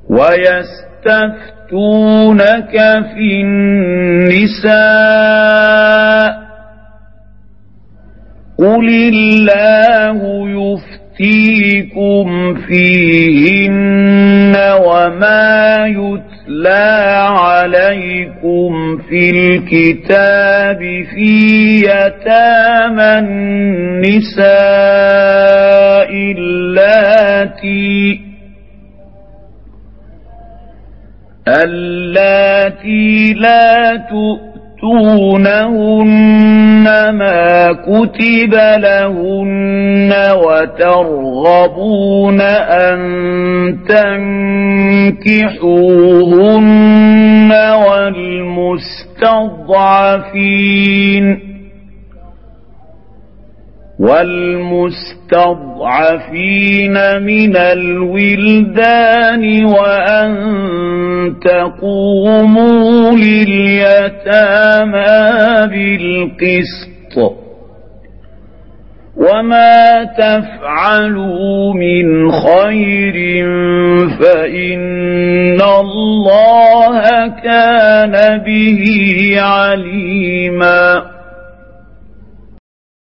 ويستفتونك في النساء قل الله يفتيكم فيهن وما يتلى عليكم في الكتاب في يتامى النساء اللاتي لا تؤتونهن ما كتب لهن وترغبون أن تنكحوهن والمستضعفين من الولدان وأن تقوموا لليتامى بالقسط وما تفعلوا من خير فإن الله كان به عليما